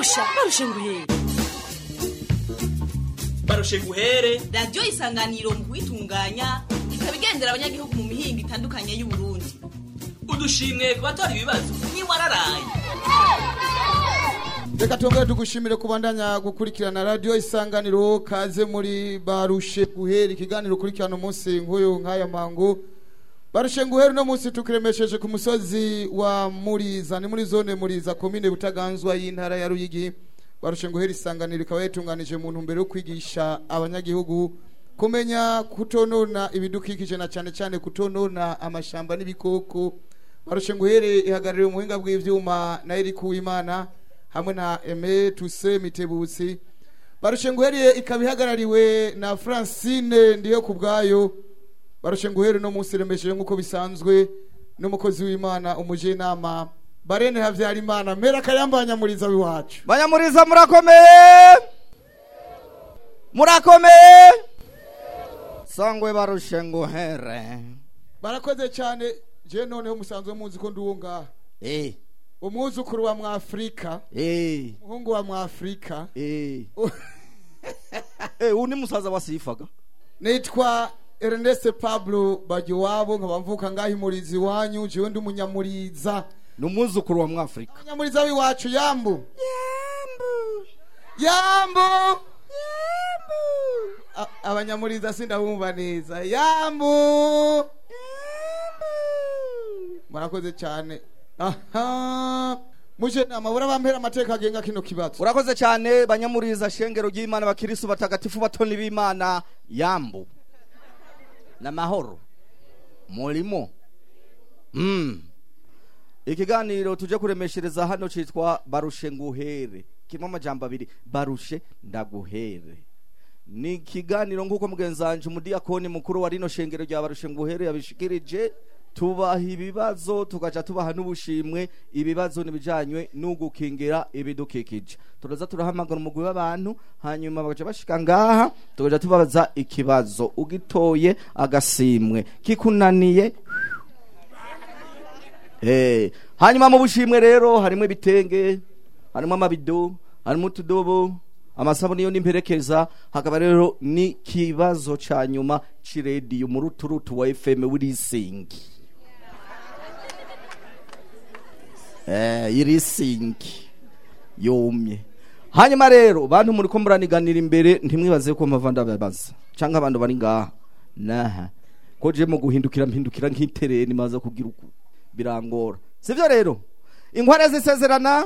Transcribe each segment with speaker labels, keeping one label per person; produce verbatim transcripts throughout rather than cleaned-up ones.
Speaker 1: barusha barusha nguhere
Speaker 2: barushe guhere
Speaker 1: radio isanganiro mu kwitunganya ikabigendera abanyagihugu mu mihingo itandukanye y'u Burundi.
Speaker 2: Udushimwe kubatora ibibazo ni wararaye.
Speaker 3: Reka tongere tugushimire kubandanya gukurikirana radio isanganiro. Kaze muri barushe guhere ikiganiro kurikirana umunsi nk'uyu nk'aya mangu. Barushe nguhere no munsi tukiremesheje ku musozi wa Muriza, ni muri zone Muriza commune Butaganzwa y'intara ya Ruyigi. Barushe nguhere isanganiro ikaba yatunganije mu ntumbero yo kwigisha abanyagihugu kumenya kutonona ibidukikije na cyane cyane kutonona amashamba n'ibikoko. Barushe nguhere ihagarariye umuhinga bw'ivyuma na Eric Uwimana hamwe na Aime Tuse Mitebusi. Barushe nguhere ikabihagarariwe na Francine ndiyo kubgayo. Barushe nguhere no munsi remesheje nkuko bisanzwe n'umukozi w'Imana umuje nama Barene havyara Imana mera kayambanya muriza wiwacu.
Speaker 4: Banyamuriza murakomeye. Murakomeye. Sangwe barushe nguhere.
Speaker 3: Barakoze cyane je noneho musanzwe munzi ko nduwunga.
Speaker 4: Eh.
Speaker 3: Umwuzukuru wa Mwafrika.
Speaker 4: Eh.
Speaker 3: Muhungu wa Mwafrika.
Speaker 4: Eh. Eh uni musaza wasifaga.
Speaker 3: Nitwa Ernest Pablo Bagiwabo nkabamvuka ngahi murizi wanyu jewe ndi umunyamuriza.
Speaker 4: Numuzukuru wa Mwafrika.
Speaker 3: Umunyamuriza wiwacu Yambu.
Speaker 4: Yambu.
Speaker 3: Yambu.
Speaker 4: Yambu.
Speaker 3: Abanyamuriza sindabumva neza. Yambu.
Speaker 4: Yambu.
Speaker 3: Murakoze cyane. Aha. Muje namabura bampera amateka agenga kino kibazo.
Speaker 4: Urakoze cyane banyamuriza shengero ry'Imana bakirisu batagatifu batoni b'Imana Yambu. Na mahoro. Mulimo. Mm. Ikiganiro tuje kuremeshereza hano citwa barushe nguhere. Kirimo amajambo abiri barushe ndaguhere. Ni kiganiro nkuko mugenzanje umudiyakoni mukuru wa rino shengero rya barushe nguhere yabishikirije. Tubaha ibibazo tugaca tubaha n'ubushimwe. Ibibazo nibijanywe n'ugukingira ibidukikije. Turaza turahamagara umugwi w'abantu hanyuma bagaca bashika ngaha tugaca tubabaza ikibazo ugitoye agasimwe kikunaniye. Eh hanyuma mu bushimwe rero harimo ibitenge, harimo amabido, harimo utudobo, amasabuni yo nimperekeza, hakaba rero ni kibazo ca nyuma ci radio mu ruturutu wa F M wirisingi. Eh irisingi yomye. Hanyuma rero bantu muri ko muraniganira imbere ntimwibaze ko mavanda babaza canka abantu bari ngaha naha ko je mu guhindukira mpindukira nk'itereye nimaza kugira uku birangora. Sivyo rero inkware zisezerana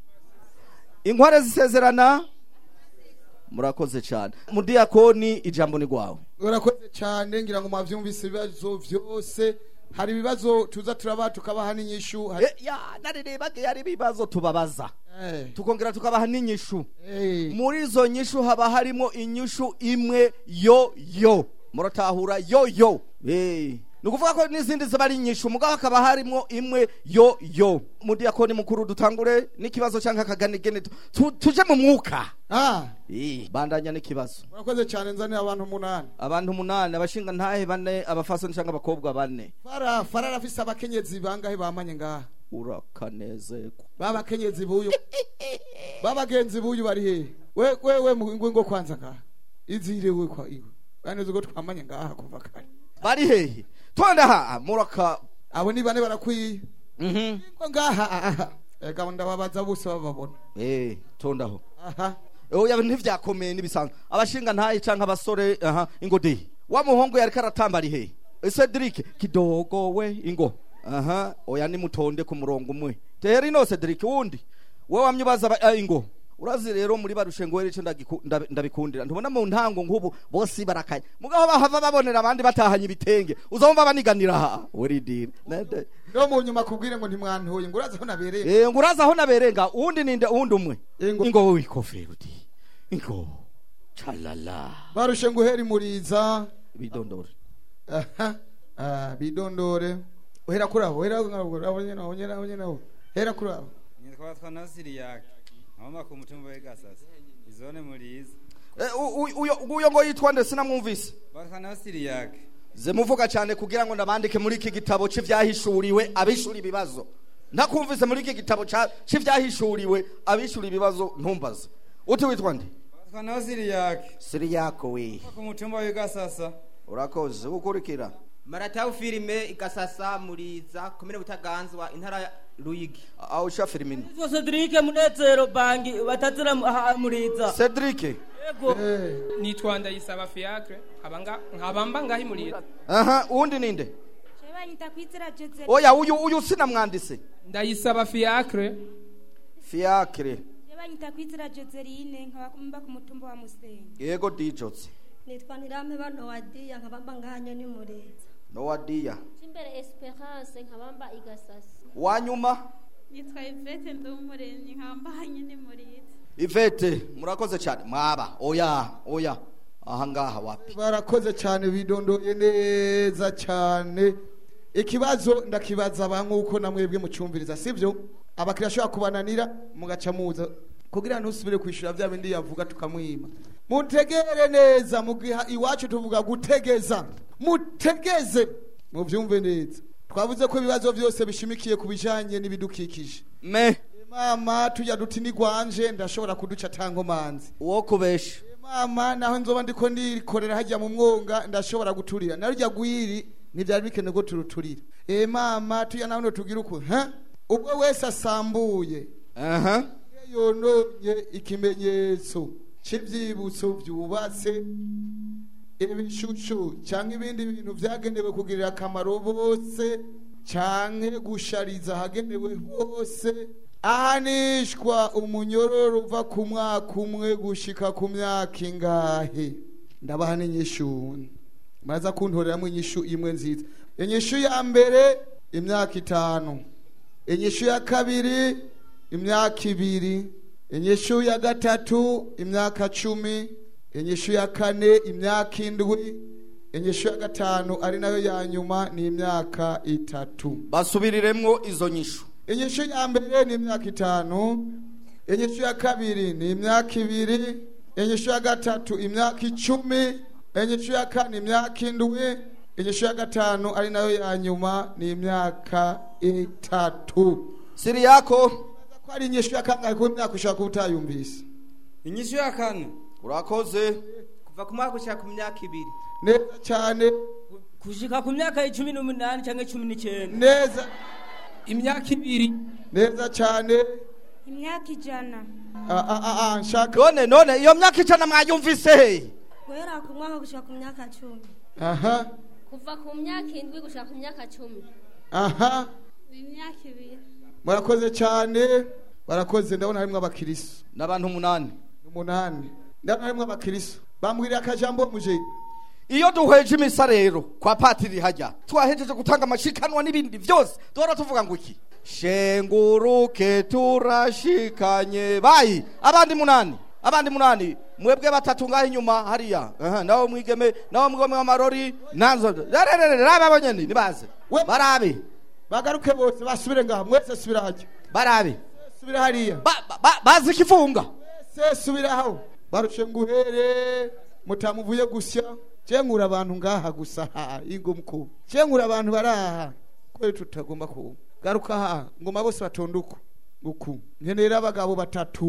Speaker 4: inkware zisezerana murakoze cyane mudiyakoni ijambo ni gwawe.
Speaker 3: Urakoze cyane ngira ngo mwavyumvise ibibazo vyose. Hari ibibazo tuza turaba tukabaha n'inyishu.
Speaker 4: Hari... E, ya narireba yari ibibazo tubabaza.
Speaker 3: Hey.
Speaker 4: Tukongera tukabaha n'inyishu.
Speaker 3: Hey.
Speaker 4: Muri zo nyishu haba harimo inyishu imwe yo yo. Muratahura yo yo. Eh. Nukuvuga ko n'izindi zibari inyishu mugabo hakaba harimo imwe yo yo. Mudiyakoni mukuru dutangure n'ikibazo canka kaganigene tu, tuje mu mwuka.
Speaker 3: Ah.
Speaker 4: Eh, bandanya n'ikibazo.
Speaker 3: Urakoze cyane nzanira abantu umunani.
Speaker 4: Abantu umunani abashinga ntahe bane abafasoni canka abakobwa bane.
Speaker 3: Fara fara rafisa abakenyezi bangahe bamanye ngaha.
Speaker 4: Urakanezeko.
Speaker 3: Baba kenyezi buyu. Baba genzi buyu bari he. We we we mu ngo kwanza ngaha. Izire we kwa iwe. Baneze go twamanye ngaha kuva kare.
Speaker 4: Bari he. Twanda ha muraka
Speaker 3: abo ni bane barakwiye.
Speaker 4: Mhm.
Speaker 3: Ngo ngaha. Ega ndababaza bose bababona.
Speaker 4: Eh, tondaho.
Speaker 3: Aha.
Speaker 4: Oya ntivyakomeye nibisanzwe. Abashinga ntaye canka abasore aha ingode. Wa muhongo yari karatamba ari he. Cedric kidogo we ingo. Aha, oya ni mutonde ku murongo umwe. Teri no Cedric wundi. We wamyubaza uh, ingo. Urazi rero muri barushe ngo ere cyo ndabikundira. Ntubona mu ntango nk'ubu bose barakaye. Mugaho bahava babonera abandi batahanye ibitenge. Uzomva baniganira ha. Weridira.
Speaker 3: Ndo mu nyuma kubwire ngo ntimwantoye ngo uraza ho nabereye.
Speaker 4: Eh ngo uraza ho naberenga undi ninde undi umwe.
Speaker 3: Ingo,
Speaker 4: ingo wikofero di. Ingo. Chalala.
Speaker 3: Barushe ngo heri muriza
Speaker 4: bidondore.
Speaker 3: Aha. Ah bidondore. Uhera kurabo, uhera kurabo nyene naho nyene naho nyene naho. Hera kurabo.
Speaker 5: Nitwa Twanasiri yake. Mama ku mutumba we Gasasa. Izone muriza.
Speaker 4: Eh uyo uyo ngo yitwa nde sinamwumvise.
Speaker 5: Twanasiri yake.
Speaker 4: Ze muvuga cyane kugira ngo ndabandike muri iki gitabo cy'ivyahishuriwe abishuri bibazo. ntakumvise muri iki gitabo cy'ivyahishuriwe abishura ibibazo ntumbaze uti witwa nde
Speaker 5: Twana Siriyake
Speaker 4: Siriyako we
Speaker 5: ku mutumba w'igasasa
Speaker 4: urakoze ukurikira
Speaker 6: Maratawu filime igasasa muriza komine Butaganzwa intara Ruyigi
Speaker 4: aho sha filime
Speaker 7: Cedric Munezero bangi batazira muriza
Speaker 4: Cedric
Speaker 7: yego
Speaker 8: nitwa Ndayisaba Fiacre abanga nkabamba ngahi muriza
Speaker 4: aha undi ninde
Speaker 9: Banyita kwizera Jose
Speaker 4: oya uyu uyu sinamwandise
Speaker 8: Ndayisaba Fiacre
Speaker 4: Fiacre
Speaker 9: Banyita kwizera Joseline nkabamba ku mutumba wa Musenyi
Speaker 4: yego dijotse
Speaker 10: nitwa Ntirame bano wadiya nkabamba ngahanye ni muriza
Speaker 4: no wadiya
Speaker 11: Cimbere Esperance nkabamba igasasa
Speaker 4: wanyuma
Speaker 12: nitwa Ivete ndumuremyi nkambanye ni muriza
Speaker 4: Ivete murakoze cyane mwaba oya oya aha ngaha wapi
Speaker 3: barakoze cyane bidondoye neza cyane ikibazo ndakibaza abankuko namwebwe mucyumviriza sivyo abakira shaka kubananira mugaca muza kugira ntusubire kwishura bya bindi yavuga tukamwima mutegere neza mugiha iwacu tuvuga gutegeza mutegeze muvyumve neza twavuze ko ibibazo byose bishimikiye kubijanye n'ibidukikije
Speaker 4: me
Speaker 3: mama tujya duti ni gwanje ndashobora kuduca tango manzi
Speaker 4: uwo kubesha
Speaker 3: mama naho nzoba ndiko ndikorera hajya mu mwonga ndashobora guturira narujya gwiri ntibyari bikene go turuturira eh mama tuya naho tugira uko ha ubwo wese asambuye
Speaker 4: aha
Speaker 3: yononye ikimenyetso cy'ivyibutso byubatse ibishushu cyangwa ibindi bintu byagenewe kugirira akamaro bose cyangwa gushariza hagenewe hose ahanishwa umunyororo uva ku mwaka umwe gushika ku myaka ingahe ndabaha n'inyishu muraza kuntoreramo inyishu imwe nziza inyishu ya mbere imyaka itanu inyishu ya kabiri imyaka ibiri inyishu ya gatatu imyaka cumi inyishu ya kane imyaka indwi inyishu ya gatanu ari nayo ya nyuma ni imyaka itatu
Speaker 4: basubiriremwo izo nyishu
Speaker 3: inyishu ya mbere ni imyaka itanu inyishu ya kabiri ni imyaka ibiri inyishu ya gatatu imyaka icumi inyishu ya kane imyaka indwi inyishu ya gatanu ari nayo ya nyuma ni imyaka itatu
Speaker 4: Siriyako
Speaker 3: ko ari inyishu ya kangahe ko imyaka ushaka utayumvise
Speaker 5: inyishu ya kane
Speaker 4: urakoze
Speaker 6: kuva ku mwaka ushaka ku myaka ibiri
Speaker 3: neza cyane
Speaker 7: kushika ku myaka icumi n'umunani cyangwa cumi n'icyenda
Speaker 3: neza
Speaker 8: imyaka ibiri
Speaker 3: neza cyane
Speaker 9: imyaka ijana
Speaker 3: ah ah ah nshaka
Speaker 4: none none iyo myaka icana mwayumvise
Speaker 10: guhera ku mwaka gushika ku myaka cumi
Speaker 3: aha
Speaker 11: kuva ku myaka indwi gushika ku myaka cumi
Speaker 3: aha
Speaker 12: imyaka ibiri
Speaker 3: murakoze cyane barakoze ndabona harimo abakiriso
Speaker 4: n'abantu umunani
Speaker 3: umunani ndabona harimo abakiriso bambwiriye akajambo muje
Speaker 4: iyo duhweje imisa rero kwa patiri hajya twahejeje gutanga amashikanwa n'ibindi byose duhora tuvuga ngo iki shenguruke turashikanye bayi abandi munani abandi munani mwebwe batatu ngaho inyuma hariya aha nawo mwigeme nawo mwigeme w'amarori nanzo rarerere rabe abanyene nibaze barabe
Speaker 3: bagaruke bose basubire ngaha mwese subira hajya
Speaker 4: barabe
Speaker 3: subira hariya
Speaker 4: bazi kifunga
Speaker 3: mwese subira aho barushe nguhere mutamuvuye gusya cengura abantu ngaha gusa ingo mko cengura abantu baraha ko tutagomba ko garuka ha ngoma bose batonduko uku nkenera abagabo batatu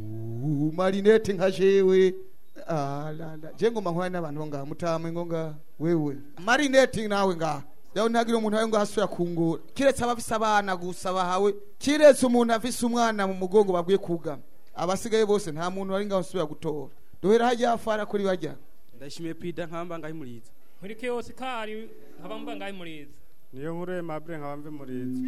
Speaker 3: marinette nka jewe ah la la jengo mahwana n'abantu ngaha mutamwe ngo ngaha wewe marinette nawe ngaha yaho ntagira umuntu ayo ngaha asura kungura kiretse abafise abana gusa bahawe kiretse umuntu afise umwana mu mugongo babwiye kugama abasigaye bose nta muntu ari ngaho asubira gutora duhera hajya afara kuri bajya
Speaker 13: ndashimiye pida nkamba ngaho muriza
Speaker 14: muri kiyose kari nkabamba ngaho muriza
Speaker 15: niyo nkuru Aimable nkabamve muriza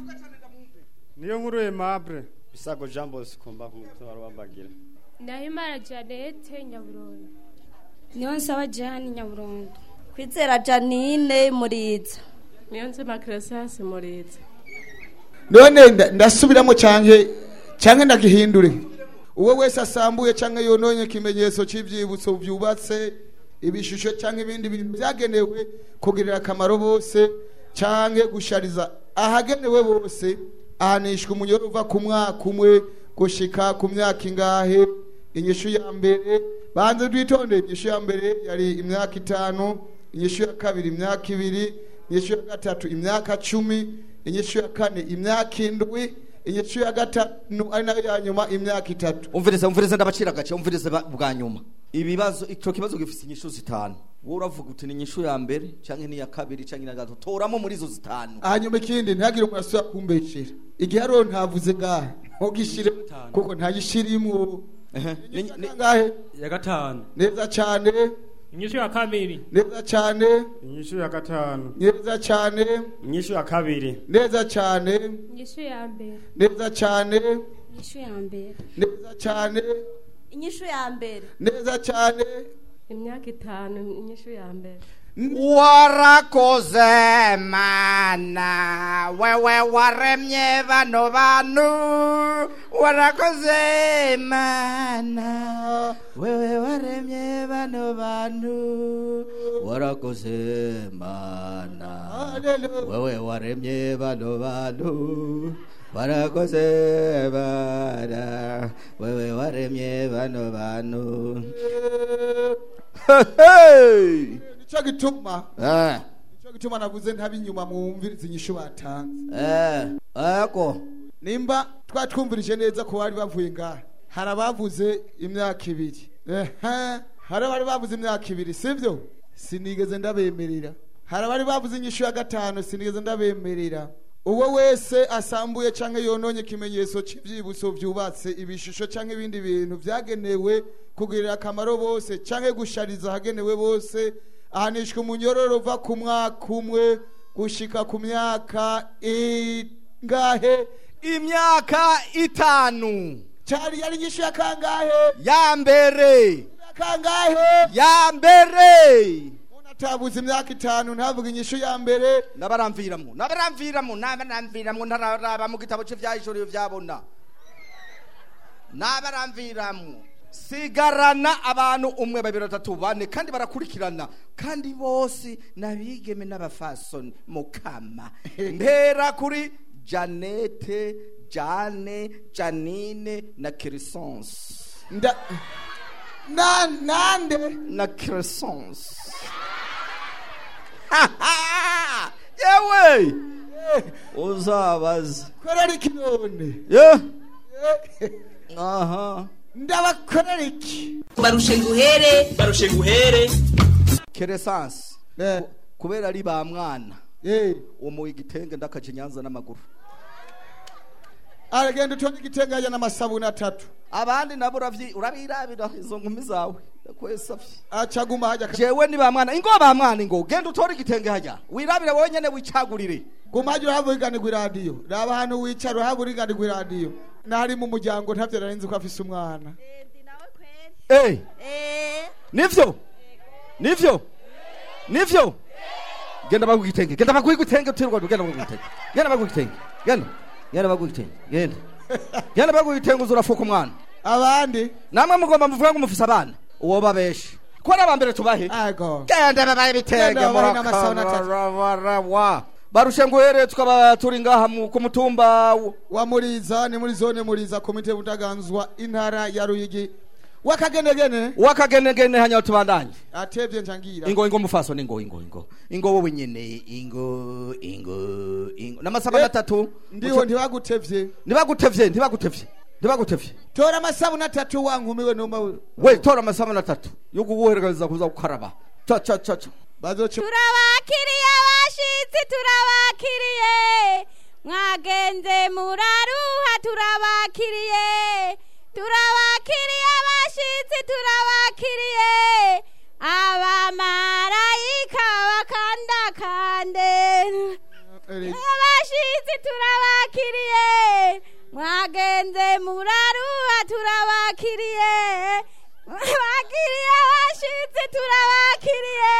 Speaker 15: niyo nkuru Aimable bisago Jean Bosco mba kumutwa barabambagira
Speaker 16: Ndahimana Janete Nyaburondo
Speaker 9: niyo nsaba Jani Nyaburondo
Speaker 10: kwizera Janine muriza
Speaker 16: niyo nsema Crescence muriza
Speaker 3: none ndasubiramo cyanke cyanke ndagihindure uwo wese asambuye cyanke yononye kimenyetso cy'ivyibutso byubatse ibishusho cyanke ibindi bintu byagenewe kugirira akamaro bose cyanke gushariza ahagenewe bose ahanishwa umunyoro uva ku mwaka umwe gushika ku myaka ingahe inyishu ya mbere banze twitonde inyishu ya mbere yari imyaka itanu inyishu ya kabiri imyaka ibiri inyishu ya gatatu imyaka cumi inyishu ya kane imyaka indwi, inyishu ya gatanu ari nayo ya nyuma imyaka itatu.
Speaker 4: umvirize umvirize ndabacira gace umvirize ba- bwa nyuma ibibazo icyo kibazo gifite inyishu zitanu wowe uravuga uti ni inyishu ya mbere canke ni ya kabiri canke ni ya gatatu toramo muri izo zitanu
Speaker 3: hanyuma ikindi ntihagire umuntu asubira kumbecera igihe hariho ntavuze ngahe ntugishire kuko ntayishirimwo. Ngahe
Speaker 13: ya gatanu
Speaker 3: neza cyane,
Speaker 14: inyishu ya kabiri
Speaker 3: neza cyane,
Speaker 15: inyishu ya gatanu
Speaker 3: neza cyane,
Speaker 15: inyishu ya kabiri
Speaker 3: neza cyane,
Speaker 16: inyishu ya mbere
Speaker 3: neza cyane,
Speaker 9: inyishu ya mbere
Speaker 3: neza cyane,
Speaker 1: inyishu ya mbere
Speaker 3: neza cyane,
Speaker 16: imyaka itanu inyishu ya mbere
Speaker 4: warakoze mana wewe waremye bano bantu warakoze mana wewe waremye bano bantu warakoze mana wewe waremye bano bantu warakoze mana wewe waremye bano bantu. Hey!
Speaker 3: Nico gituma
Speaker 4: Eh.
Speaker 3: nico gituma navuze ntabinyuma mwumvirize inyishu batanze.
Speaker 4: Eh. Ako.
Speaker 3: Nimba twatwumvirije neza ko bari bavuye ngaha hari abavuze imyaka ibiri. Ehe, hari abari bavuze imyaka ibiri sivyo? Sinigeze ndabemerera. Hari abari bavuze inyishu ya gatanu sinigeze ndabemerera. Uwo wese asambuye canke yononye kimenyetso c'ivyibuso vyubatse ibishusho canke ibindi bintu vyagenewe kugirira akamaro bose canke gushariza hagenewe bose ahanishwa umunyororo uva ku mwaka umwe gushika ku myaka ingahe?
Speaker 4: Imyaka itanu.
Speaker 3: Cari yari inyishu ya kangahe?
Speaker 4: Ya mbere.
Speaker 3: Kangahe?
Speaker 4: Ya mbere.
Speaker 3: Tabuze imyaka itanu ntavuga inyishu ya mbere.
Speaker 4: Nabaramviramwo nabaramviramwo nabaramviramwo ntararaba mu gitabo cy'ivyahishuriwe vyabona nabaramviramwo sigarana abantu umwe babiri batatu bane kandi barakurikirana kandi bose nabigeme n'abafasoni mukama mpera kuri Janete Jane Janine na Crescence
Speaker 3: nda na nande
Speaker 4: na Crescence. Yewe uzabaza
Speaker 3: korera iki none?
Speaker 4: Yeah. Aha
Speaker 3: ndabakorera iki?
Speaker 1: barushe nguhere
Speaker 2: barushe nguhere
Speaker 4: Crescence
Speaker 3: eh
Speaker 4: kubera ari ba mwana
Speaker 3: eh
Speaker 4: uwo mu igitenge ndakaje Nyanza n'amaguru
Speaker 3: aragenda utonye igitenge ajya n'amasabuni atatu
Speaker 4: abandi nabo uravyi urabirabira izo nkumi zawe kwesafye
Speaker 3: acaguma hajya
Speaker 4: jewe ni ba mwana ingo ba mwana ingo genda utora igitenge hajya wirabire wonyene wicagurire
Speaker 3: gumaje uravuganirwa radio raba hano wicara uravuganirwa radio nari mu muryango ntavyo narinzi ko afise umwana
Speaker 4: eh eh nivyo nivyo nivyo genda bagu igitenge genda bagu igitenge utirwa genda bagu igitenge genda bagu igitenge genda genda bagu igitenge genda genda bagu igitenge uzurafuka umwana
Speaker 3: abandi
Speaker 4: namwe mugomba muvuga ngo mufise abana uwo babeshe ko nabambere tubahe
Speaker 3: ego
Speaker 4: genda babaye bitenge muraka barushe nguhere tukaba turi ngaha ku mutumba
Speaker 3: wa Muriza ni muri zone Muriza komite Butaganzwa intara ya Ruyigi wakagenegene
Speaker 4: wakagenegene hanya tubandanye
Speaker 3: atevye njangira
Speaker 4: ingo ingo mufaso ningo ingo ingo ingo wowe nyene ingo ingo ingo namasaba atatu
Speaker 3: ndiho ntibagutevye
Speaker 4: ntibagutevye ntibagutevye ntibagutevye
Speaker 3: tora amasabu natatu wankumiwe noma
Speaker 4: we tora amasabu natatu yo guhereza kuza gukaraba cha cha cha
Speaker 3: bazoce
Speaker 9: turabakiriye abashitsi turabakiriye mwagenze muraruha turabakiriye turabakiriye abashitsi turabakiriye abamarayika bakandakande abashitsi turabakiriye mwagenze muraruha turabakiriye bakiriye abashitsi turabakiriye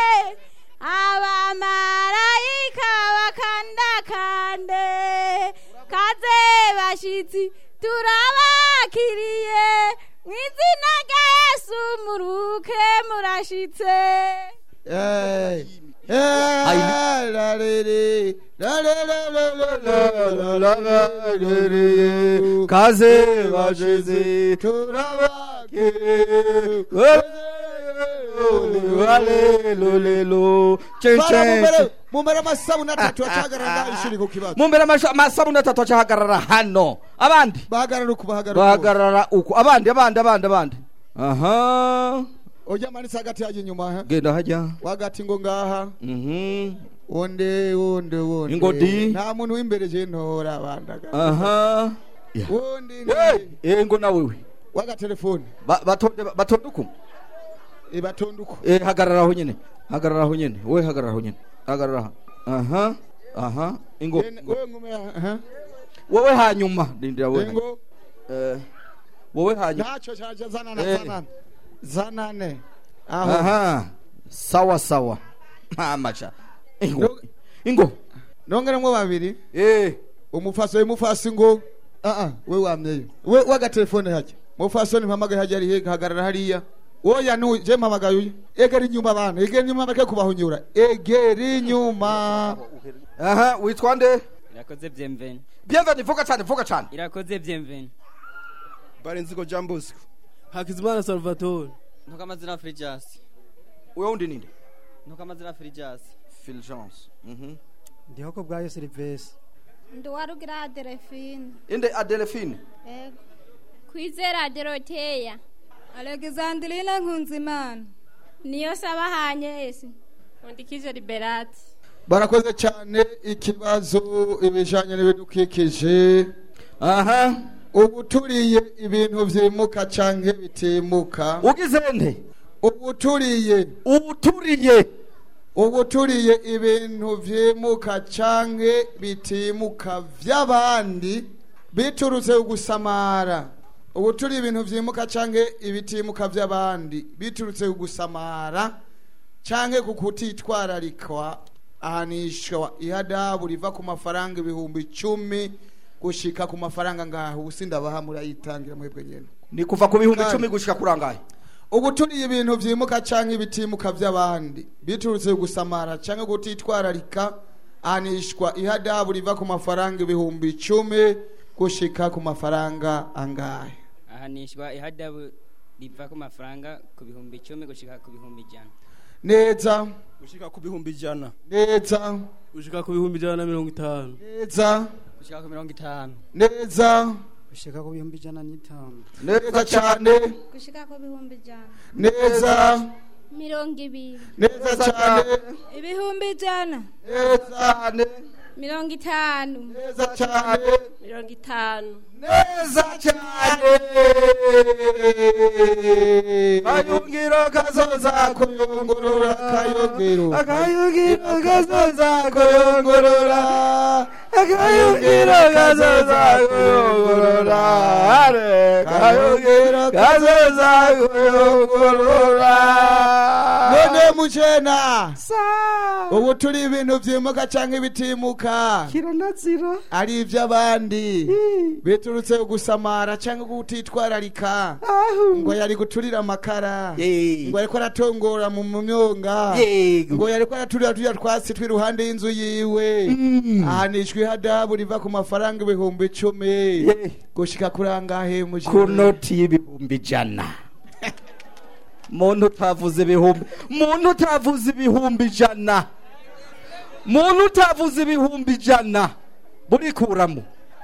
Speaker 9: abamarayika bakandakande kaze bashitsi turabakiriye mwizina rya Yesu muruke murashitse
Speaker 3: eh eh la le le la le le la le le
Speaker 4: kaze bashitsi
Speaker 3: turabakiriye
Speaker 4: Hallelujah.
Speaker 3: Bara mumbere amasabuni atatu acahagarara ishuri ku kibazo.
Speaker 4: Mumbere amasabuni atatu acahagarara hano. Abandi
Speaker 3: bahagarara uku bahagarara.
Speaker 4: Bahagarara uku. Abandi abandi abandi abandi. Aha.
Speaker 3: Oja manisa hagati yaje nyuma ha.
Speaker 4: Genda haja.
Speaker 3: Wagati ngo ngaha.
Speaker 4: Mhm.
Speaker 3: Onde onde onde.
Speaker 4: Ingodi.
Speaker 3: Nta muntu w'imbere je ntora abandaga.
Speaker 4: Aha.
Speaker 3: Onde.
Speaker 4: Eh ngo na wewe.
Speaker 3: Waga telefone.
Speaker 4: Batonde batonduku.
Speaker 3: E batonduku.
Speaker 4: Eh hagarara aho nyene. Hagarara aho nyene. We hagarara aho nyene. Hagarara. Aha. Aha. Ingo.
Speaker 3: Wewe ngume aha.
Speaker 4: Wewe hanyuma ndindira wewe.
Speaker 3: Ingo.
Speaker 4: Eh. Wewe hanyuma.
Speaker 3: Nacho chaje zanana zanana. Zanane.
Speaker 4: Aho. Aha. Sawa sawa. Amacha. Ingo. Ingo.
Speaker 3: Nongere mwo babiri.
Speaker 4: Eh.
Speaker 3: Umufaso umufasi ngo. Ah ah we wamyeyo. We waga telefone haje. Mufaso ni mpamagaye haje ari hagarara hariya. Oya nu je mpamagaye. Egera inyuma bana. Egera inyuma bareke kubahunyura. Egera inyuma.
Speaker 4: Aha, witwa nde?
Speaker 7: Irakoze Bienvenue.
Speaker 4: Bienvenue vuga cyane vuga cyane.
Speaker 7: Irakoze Bienvenue.
Speaker 13: Barenzigo Jambosco.
Speaker 7: Hakizimana Salvatore.
Speaker 6: Ntukamazina Frijas.
Speaker 4: Uyo undi ninde?
Speaker 6: Ntukamazina Frijas.
Speaker 4: Fulgence. Mhm.
Speaker 13: Ndiho ko bwayo Silvestre.
Speaker 12: Nduwarugira Adelphine.
Speaker 4: Inde Adelphine.
Speaker 12: Ego.
Speaker 11: Kwizera Dorothea.
Speaker 9: Alexandrina Nkunzimana.
Speaker 11: Niyo sabahanye ese. Ondikije Liberati.
Speaker 3: Barakoze cyane ikibazo ibijanye n'ibidukikije.
Speaker 4: Aha.
Speaker 3: Ubuturiye ibintu vyimuka canke bitimuka.
Speaker 4: Ugize nde?
Speaker 3: Ubuturiye.
Speaker 4: Ubuturiye.
Speaker 3: Ubuturiye ibintu vyimuka canke bitimuka vy'abandi biturutse ugusamara. Ubuturiye ibintu vyimuka canke ibitimuka vy'abandi biturutse ugusamara canke kukutitwararikwa ahanishwa ihadabu riva ku mafaranga ibihumbi icumi gushika ku mafaranga ngaho ubusinda bahamura yitangira mwebwe nyene.
Speaker 4: Ni kuva ku bihumbi icumi gushika kurangaye.
Speaker 3: Ubuturiye ibintu vyimuka canke ibitimuka vy'abandi biturutse gusamara canke gutitwararika ahanishwa ihadabu riva ku mafaranga ibihumbi icumi gushika ku mafaranga angahe?
Speaker 7: Ahanishwa ihadabu riva ku mafaranga ku bihumbi icumi gushika ku bihumbi ijana.
Speaker 3: Neza.
Speaker 13: Gushika ku bihumbi ijana.
Speaker 3: Neza.
Speaker 13: Gushika ku bihumbi ijana na mirongo itanu.
Speaker 3: Neza.
Speaker 6: Gushika ku mirongo itanu.
Speaker 3: Neza.
Speaker 13: Gushika ku bihumbi ijana n'itanu.
Speaker 3: Neza cyane.
Speaker 12: Gushika ku bihumbi ijana.
Speaker 3: Neza.
Speaker 11: Mirongo ibiri.
Speaker 3: Neza cyane.
Speaker 9: Ibihumbi ijana.
Speaker 3: Neza cyane.
Speaker 11: Mirongo itanu.
Speaker 3: Neza cyane.
Speaker 11: Mirongo itanu.
Speaker 3: Neza cyane. Kayungiro kazoza kuyungurura kayungiro. Kayungiro kazoza kuyungurura. Kayungiro kazoza kuyungurura. Kayungiro kazoza kuyungurura. None muchena. Ubu turi ibintu vyimuka canke bitimuka.
Speaker 13: Kiranazira.
Speaker 3: Ari ivy'abandi. Biturutse gusamara canke gutitwararika. Ngo yari guturira amakara. Ngo yariko aratongora mu myonga. Ngo yariko araturira turya twasi twiruhande y'inzu yiwe. Ahanishwe ihadabu riva ku mafaranga ibihumbi icumi gushika kurangahe mu
Speaker 4: ku noti y'ibihumbi ijana. Muntu utavuze ibihumbi muntu utavuze ibihumbi ijana muntu utavuze ibihumbi ijana buri kuramo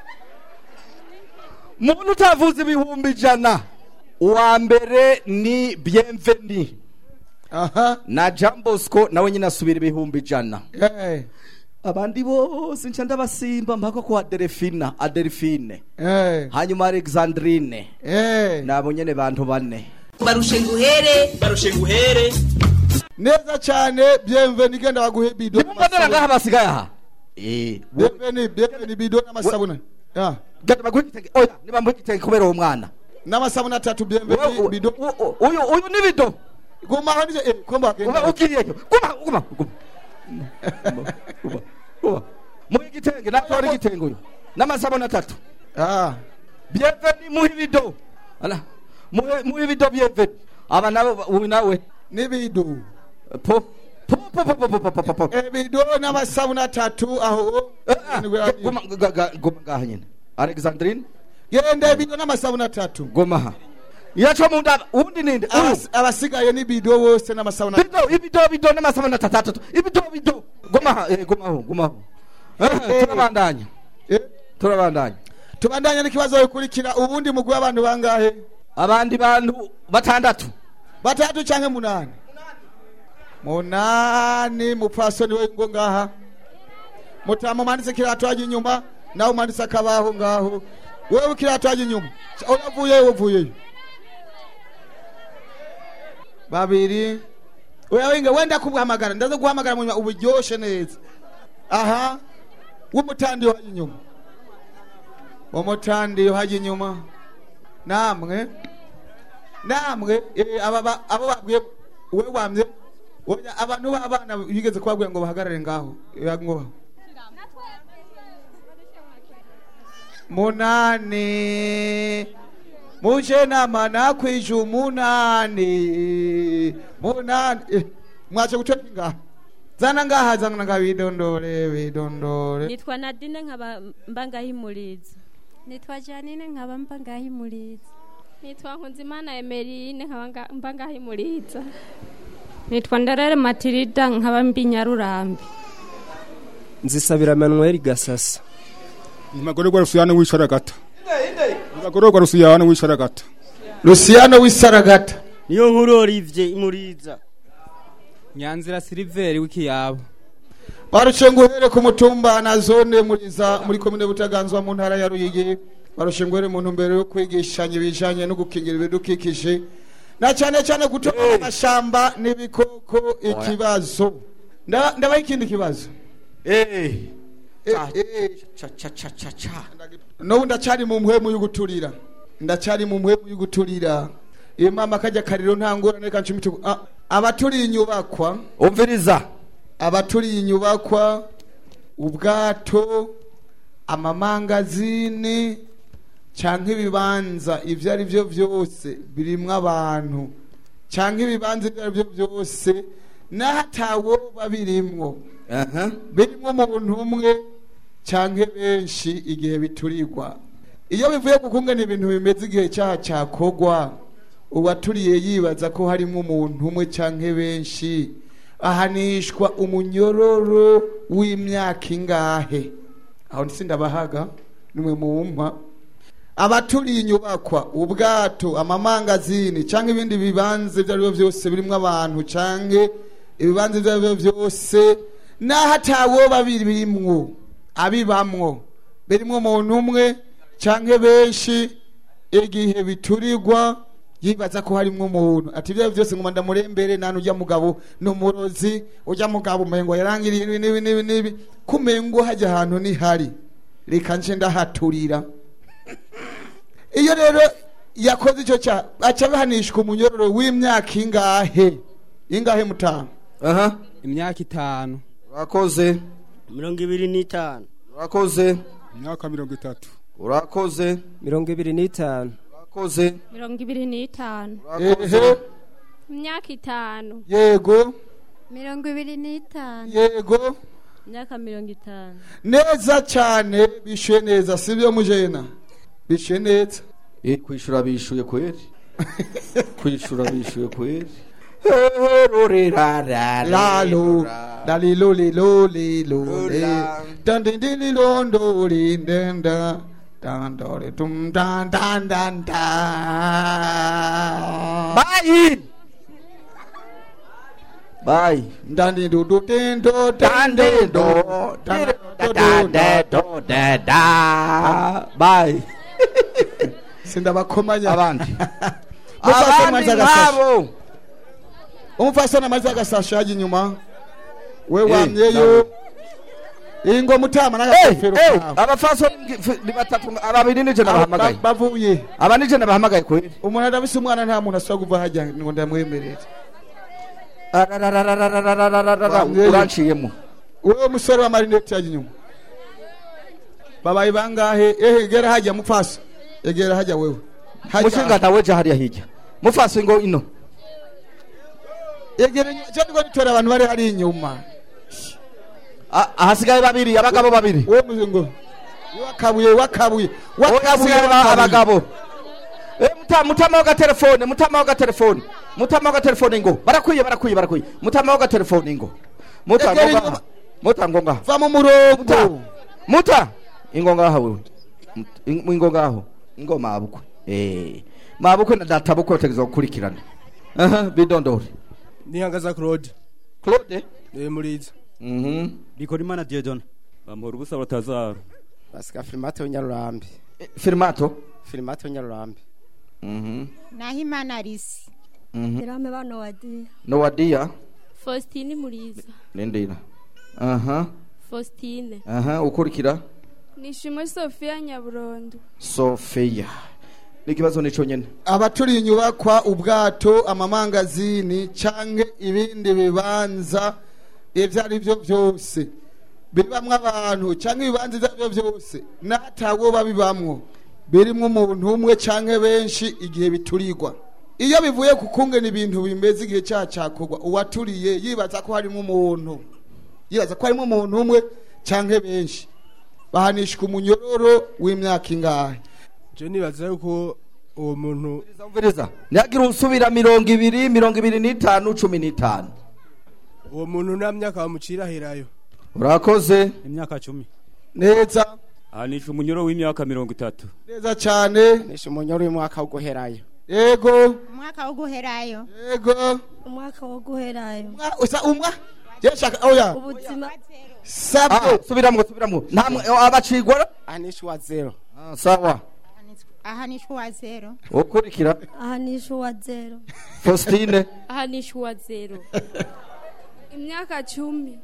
Speaker 4: muntu utavuze ibihumbi ijana. Uwa mbere ni Bienvenue.
Speaker 3: Aha.
Speaker 4: Na Jambosco nawe nyine asubira ibihumbi ijana.
Speaker 3: Eh.
Speaker 4: Abandi bose nca ndabasimba mpaka kwa Adelphine Adelphine.
Speaker 3: Eh.
Speaker 4: Hanyuma Alexandrine.
Speaker 3: Eh.
Speaker 4: Nabo nyene bantu bane.
Speaker 1: Barushe nguhere, barushe nguhere.
Speaker 3: Neza cyane Bienvenue genda baguhe bido.
Speaker 4: Mbona ngaha basigaye aha? Eh.
Speaker 3: Bienvenue Bienvenue bido n'amasabuna. Ya.
Speaker 4: Genda baguhe kitenge. Oya niba mbuye kitenge kubera uwo mwana.
Speaker 3: N'amasabuna atatu Bienvenue bido.
Speaker 4: Uyu uyu ni bido.
Speaker 3: Goma hani eh komba
Speaker 4: genda. Ukiriye. Goma goma goma. Goma. Muhe kitenge natora igitenge uyu. N'amasabuna atatu.
Speaker 3: Ah.
Speaker 4: Bienvenue muhe bido. Ala. Muhe muhe bido Bienvenue. Aba nabo uyu nawe
Speaker 3: ni bido.
Speaker 4: Po po po po po po po po.
Speaker 3: Eh bido n'amasabuna atatu aho.
Speaker 4: Goma goma ngaha nyine. Alexandrine.
Speaker 3: Yende bido n'amasabuna atatu.
Speaker 4: Goma ha. yaco munda undi ninde
Speaker 3: Abas- abasigaye ni bido bose n'amasabuna
Speaker 4: bido ibido bido n'amasabuna tatatu ibido bido goma eh goma goma eh turabandanya
Speaker 3: eh
Speaker 4: turabandanya
Speaker 3: tubandanya n'ikibazo bikurikira ubundi mugwi w'abantu bangahe
Speaker 4: abandi bantu batandatu
Speaker 3: batatu canke munani munani mupfasoni we ngo ngaha mutamu manitse kirato aje inyuma nawe umanitse akabaho ngaho wewe kirato aje inyuma uyavuye uvuye babiri oya winga wenda kuguhamagara ndaza guhamagara mu nyuma uburyoshe neza aha w'umutandi waje inyuma umutandi waje inyuma namwe namwe eh, aba abo babwiye we wamye oya abantu b'abana bigeze kubabwira ngo bahagarare ngaho ngo munani muje nama nakwije umunani munani eh, mwaje gutora ngaha zana ngaha zana ngaha bidondore bidondore
Speaker 11: nitwa Nadine nkaba mbangahimuriza
Speaker 17: nitwa Janine nkaba mbangahimuriza
Speaker 11: nitwa Nkunzimana Emeline nkaba mbangahimuriza nitwa Ndarere Matilda nkaba mbinyarurambi
Speaker 13: Nzisabira Manuel Gasasa
Speaker 18: Nimagorerwa Rusiyano w'Isharagata Nimagorerwa Rusiyano w'Isharagata
Speaker 3: Luciano w'Isaragata
Speaker 13: niyo nkuru Olivier imuriza
Speaker 5: Nyanzira Silver w'Ikiyabo
Speaker 3: barushenguhere ku mutumba na zone muriza muri komine Butaganzwa mu ntara ya Ruyigi barushenguhere mu ntumbero yo kwigishanya ibijanye no gukingira ibidukikije na cyane cyane gutora amashamba n'ibikoko ikibazo ndabaye ikindi kibazo
Speaker 4: eh
Speaker 3: eh
Speaker 4: cha cha cha cha cha
Speaker 3: no ndacari mu mpwemu y'uguturira ndacari mu mpwemu y'uguturira imama kajya kariro ntangora neka ncumituko abaturi inyubakwa
Speaker 4: umviriza
Speaker 3: abaturi inyubakwa ubwato amamangazini canke ibibanza ivyo ari byo byose birimwe abantu canke ibibanza ivyo ari byo byose nahatawo babirimwo
Speaker 4: aha
Speaker 3: birimwo umuntu umwe canke benshi igihe biturirwa iyo bivuye kukungana ibintu bimeze igihe cyaha cyakogwa uwaturiye yibaza ko harimo umuntu umwe canke benshi ahanishwa umunyororo w'imyaka ingahe aho ndabahaga nimwe mumpa abaturiye inyubakwa ubwato amamangazini canke ibindi bibanze ibyo ari byo byose birimwo abantu canke ibibanze ibyo ari byo byose nahatawo babiri birimwo abibamwo birimwo umuntu umwe canke benshi igihe biturirwa yibaza ko harimo umuntu ati byo byose ngoma ndamurembere nanu ujya mugabo n'umurozi ujya mugabo umengo yarangiriye ibi nibi nibi nibi kumengo hajya ahantu ni hari reka nje ndahaturira iyo rero yakoze icyo cya aca bihanishwa umunyororo w'imyaka ingahe ingahe mutanu
Speaker 4: aha
Speaker 5: imyaka itanu
Speaker 4: urakoze
Speaker 13: mirongo ibiri n'itanu
Speaker 4: urakoze
Speaker 18: imyaka mirongo itatu
Speaker 4: urakoze
Speaker 13: mirongo ibiri n'itanu
Speaker 4: urakoze
Speaker 11: mirongo ibiri n'itanu
Speaker 3: ehe
Speaker 11: imyaka itanu
Speaker 3: yego
Speaker 17: mirongo ibiri n'itanu
Speaker 3: yego
Speaker 11: imyaka mirongo itanu
Speaker 3: neza cyane bishuye neza sibyo mujena bishuye neza
Speaker 4: eh kwishura bishuye kweri kwishura bishuye kweri
Speaker 3: lalo dalilo lilo lilo dandindili londo lindenda dandore tum dan dan dan dan
Speaker 4: bye bye
Speaker 3: dandi do do tendo dande do
Speaker 4: da do da da bye
Speaker 3: sindabakomanya
Speaker 4: abandi
Speaker 3: abandi
Speaker 4: nkabo
Speaker 3: umufasana amaze agasasha yaje inyuma we wamyeyo ingo mutama n'agafero
Speaker 4: abafaso ni batatu ababiri nije nabahamagaye
Speaker 3: bavuye
Speaker 4: aba nije nabahamagaye kweri
Speaker 3: umuntu adabise umwana nta muntu aswa kuva hajya ngo ndamwemerere
Speaker 4: uranciyemo
Speaker 3: wewe musore wa marinette yaje inyuma babaye bangahe ehe gera hajya mufasa egera hajya wewe
Speaker 4: mushinga nawe je hariya hijya mufasa ngo ino
Speaker 3: egera cyane ngo nitora abantu bari hari inyuma
Speaker 4: ahasigaye babiri abagabo babiri
Speaker 3: wewe muzingo wakabuye wakabuye
Speaker 4: wakabuye abagabo muta mutama wa telefone mutama wa telefone mutama wa telefone ngo barakwiye barakwiye barakwiye mutama wa telefone ngo muta ngonga muta ngonga
Speaker 3: va mu murongo
Speaker 4: muta ingonga hawe ingonga aho ngo mabukwe eh mabukwe na data bukwe tegeza gukurikirana aha bidondore
Speaker 13: Nihangaza Claude
Speaker 4: Claude
Speaker 13: eh muriza
Speaker 4: mhm
Speaker 19: Bikorimana Diedon bamuhora ubusa batazaro
Speaker 13: basika Firmato Nyarurambi
Speaker 4: Firmato
Speaker 13: Firmato Nyarurambi
Speaker 4: mhm
Speaker 10: Nahimana Alice
Speaker 4: mhm
Speaker 10: Irame bano wadia
Speaker 4: no wadia
Speaker 11: Faustine Muriza
Speaker 4: nendera aha
Speaker 11: Faustine
Speaker 4: aha ukurikira
Speaker 11: Nishimwe Sofia Nyaburondo
Speaker 4: Sofia nikibazo nico nyene
Speaker 3: abaturi inyubakwa ubwato amamangazini canke ibindi bibanza ivyo ari byo byose bibamwe abantu canke ibibanza ivyo byose natawo babibamwo birimwe umuntu umwe canke benshi igihe biturirwa iyo bivuye kukungena ibintu bimeze igihe cyacakorwa uwaturiye yibaza ko harimo umuntu yibaza ko harimo umuntu umwe canke benshi bahanishwa umunyororo w'imyaka ingahe
Speaker 13: je nibaza yuko uwo muntu
Speaker 4: umviriza nyagira usubira mirongo ibiri mirongo ibiri n'itanu cumi n'itanu
Speaker 13: uwo muntu nta myaka bamucira herayo
Speaker 4: urakoze
Speaker 19: imyaka cumi
Speaker 3: neza
Speaker 19: anisha umunyoro w'imyaka mirongo itatu
Speaker 3: neza cyane
Speaker 13: nisha umunyoro w'imwaka wo guherayo
Speaker 3: yego
Speaker 10: umwaka wo guherayo
Speaker 3: yego
Speaker 10: umwaka wo guherayo
Speaker 3: usa umwa yeshaka oya
Speaker 10: ubuzima
Speaker 3: sabyo
Speaker 4: subiramwe subiramwe namwe abacigwa
Speaker 13: anisha wa zero
Speaker 4: ah sawa
Speaker 10: ahanishwa wa zero
Speaker 4: ukurikira
Speaker 10: ahanishwa wa zero
Speaker 4: Faustine
Speaker 11: ahanishwa zero imyaka cumi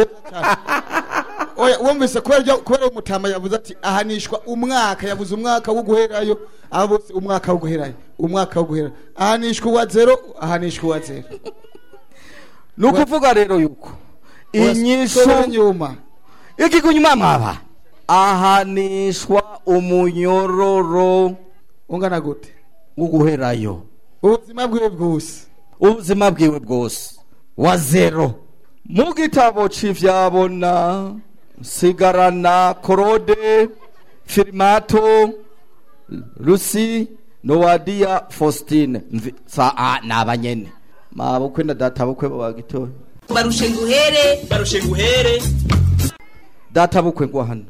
Speaker 3: oya wumvise kwera kwera umutama yavuze ati ahanishwa umwaka yavuze umwaka wo guherayo abose umwaka wo guherayo umwaka wo guherayo ahanishwa wa zero ahanishwa wa zero
Speaker 4: nukuvuga rero yuko inyisho
Speaker 3: nyuma
Speaker 4: ikikunyuma mwaba ahanishwa umunyororo
Speaker 3: ungana gute
Speaker 4: uguherayo
Speaker 3: ubuzima bwiwe bwose
Speaker 4: ubuzima bwiwe bwose wa zero mu gitabo c'ivyabona sigarana Claude Firmato Lucy Noadia Faustine sa a nabanyene mabukwe na data bukwe bagitoye
Speaker 1: barushe nguhere
Speaker 2: barushe nguhere
Speaker 4: data bukwe ngo hano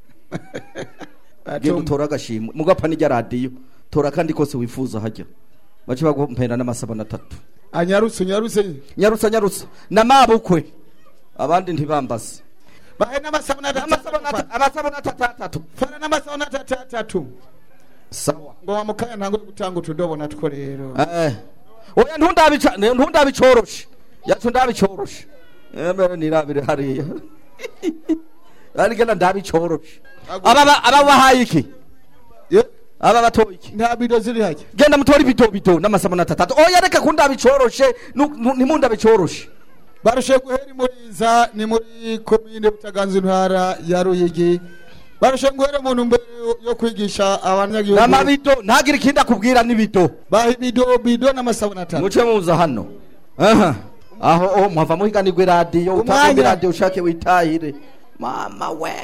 Speaker 4: Gendo tora gashimwe mugapa n'ijya radio tora kandi kose wifuza hajya bace bagumpera n'amasabana atatu
Speaker 3: anyarutse nyarutse
Speaker 4: nyarutse nyarutse namabukwe abandi ntibambaze
Speaker 3: bahe n'amasabana
Speaker 4: n'amasabana amasabana atatu
Speaker 3: fara n'amasabana atatu
Speaker 4: sawa
Speaker 3: ngo wamukanya ntango gutanga utudobo natwo rero
Speaker 4: eh oya ntundabica ntundabicoroshe yacu ndabicoroshe emere nirabire hariya ari gena ndabicoroshe aba aba bahaye iki aba batoye iki
Speaker 3: nta bido ziri hajya
Speaker 4: genda mutori bito bito n'amasabana atatu oya reka kundabicoroshe ntimundabicoroshe
Speaker 3: barushe guhera muriza ni muri komine Butaganzwa intara ya Ruyigi barushe guhera umuntu mbere yo kwigisha abanyagihugu
Speaker 4: n'amabido ntagira ikindi akubwira n'ibido
Speaker 3: bahi bido bido n'amasabana atatu
Speaker 4: muce muza hano aha aho oh mwava muhiganirwe radio utabwe radio ushake witahire mama we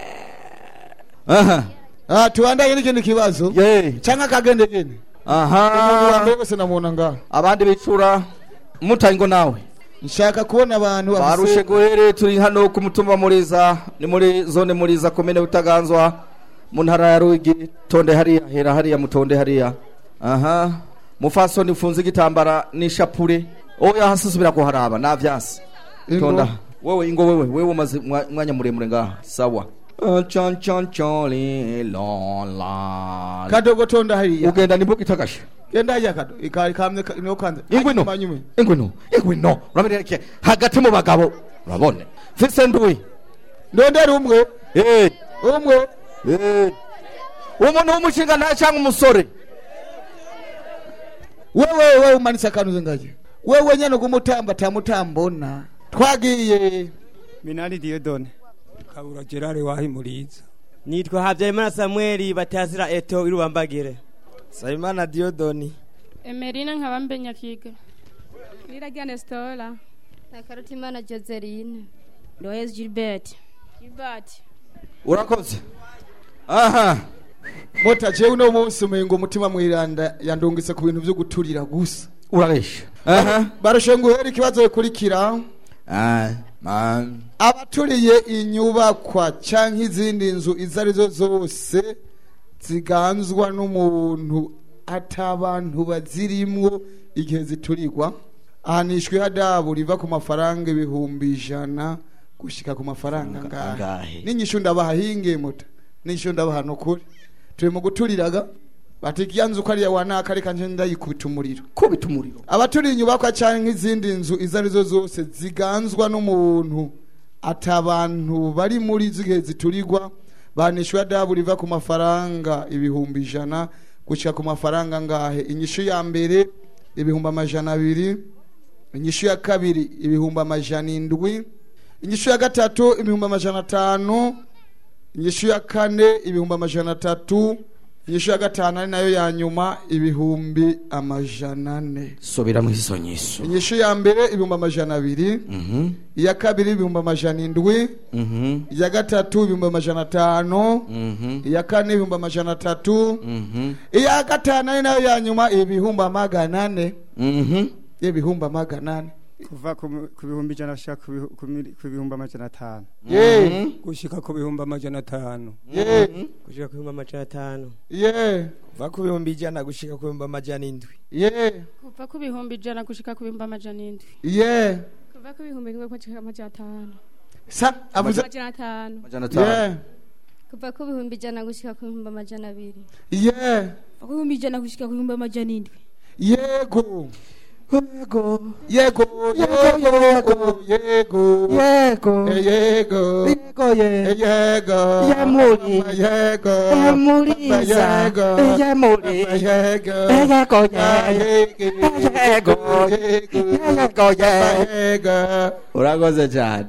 Speaker 4: aha
Speaker 3: ah tuandaye n'ikindi kibazo
Speaker 4: ye
Speaker 3: cyangwa kagende gene
Speaker 4: aha
Speaker 3: umuntu wese namubona ngaho
Speaker 4: abandi bicura mutayingo nawe
Speaker 3: nshaka kubona abantu
Speaker 4: barushe guhere turi hano ku mutumba muriza ni muri zone muriza komene Butaganzwa mu ntara ya Ruyigi tonde hariya hera hariya mutonde hariya aha mufaso nifunze igitambara n'ishapure oya hasubira kuharaba navyasi tonda wewe ingo wewe wewe umaze mwanya muremure ngaha sawa chan chan choli la
Speaker 3: kadogo tonda hariya
Speaker 4: ugenda nimbuga itagashe
Speaker 3: genda hajya kado ikari kamye no kanze
Speaker 4: ingwino ingwino ingwino uramenye hagati mu bagabo urabone fise ndui
Speaker 3: ndondera umwe
Speaker 4: eh
Speaker 3: umwe
Speaker 4: eh umuntu w'umushinga nta cyangwa umusore
Speaker 3: wewe wewe umanitse akanuze ngaje wewe nyene kumutamba tamutambona twagiye
Speaker 5: Minani Diodone Kabura Gerard wahimuriza
Speaker 13: nitwa Habyarimana Samuel batazira eto irubambagire
Speaker 6: Sayimana Diodoni
Speaker 11: Emerina nkabambe nyakiga Niragira Nestora
Speaker 17: na Karutimana Joseline Loes Gilbert
Speaker 11: Gilbert
Speaker 4: urakoze aha
Speaker 3: mota jewe uno munsi umengo umutima mwiranda yandungitse ku bintu byo guturira gusa
Speaker 4: urabesha
Speaker 3: aha barashe nguhera ikibazo gikurikira
Speaker 4: ah man
Speaker 3: abaturiye inyubakwa canke izindi nzu izarizo zose ziganzwa n'umuntu atabantu bazirimwo igihe ziturirwa ahanishwe hadabu riva ku mafaranga ibihumbi ijana gushika ku mafaranga ngahe n'inyishu ndabaha hinge muta n'ishu ndabaha nokuri turi mu guturiraga batikiyanzu ko ari yawanaka reka nje ndayikubita umuriro
Speaker 4: kubita umuriro
Speaker 3: abaturiye inyubakwa canke izindi nzu izarizo zose ziganzwa n'umuntu atabantu bari muri zigihe ziturirwa banishwe hadabu riva ku mafaranga ibihumbi ijana gushika ku mafaranga ngahe inyishu ya mbere ibihumbi amajana abiri inyishu ya kabiri ibihumbi amajana indwi inyishu ya gatatu ibihumbi amajana atanu inyishu ya kane ibihumbi amajana atatu inyishu ya gatanu ari nayo ya nyuma ibihumbi amajana ane
Speaker 4: sobera mu izo nyiso
Speaker 3: inyishu ya mbere ibihumbi amajana abiri
Speaker 4: mhm
Speaker 3: iya kabiri ibihumbi amajana indwi
Speaker 4: mhm
Speaker 3: iya gatatu ibihumbi amajana atanu
Speaker 4: mhm
Speaker 3: iya kane ibihumbi amajana atatu
Speaker 4: mhm
Speaker 3: iya gatanu ari nayo ya nyuma ibihumbi amagana ane
Speaker 4: mhm
Speaker 3: ibihumbi amagana ane
Speaker 15: kuva ku bihumbi ijana gushika ku bihumbi amajana atanu
Speaker 3: ye
Speaker 14: gushika ku bihumbi amajana atanu
Speaker 3: ye
Speaker 13: gushika ku bihumbi amajana atanu
Speaker 3: ye
Speaker 6: kuva ku bihumbi ijana gushika ku bihumbi amajana indwi
Speaker 3: ye
Speaker 11: kuva ku bihumbi ijana gushika ku bihumbi amajana indwi
Speaker 3: ye
Speaker 11: kuva ku bihumbi bimwe gushika ku amajana atanu
Speaker 3: sa avuze
Speaker 11: amajana atanu
Speaker 4: amajana atanu
Speaker 17: kuva ku bihumbi ijana gushika ku bihumbi amajana abiri
Speaker 3: ye
Speaker 11: kuva ku bihumbi ijana gushika ku bihumbi amajana indwi
Speaker 3: yego
Speaker 4: yego
Speaker 3: yego yego yego yego
Speaker 4: yego
Speaker 3: yego
Speaker 4: yego ye
Speaker 3: yego
Speaker 4: yamuri
Speaker 3: yego
Speaker 4: yamuriza
Speaker 3: yego
Speaker 4: yamuri
Speaker 3: yego
Speaker 4: yego
Speaker 3: yego
Speaker 4: yego yego urakoze cyane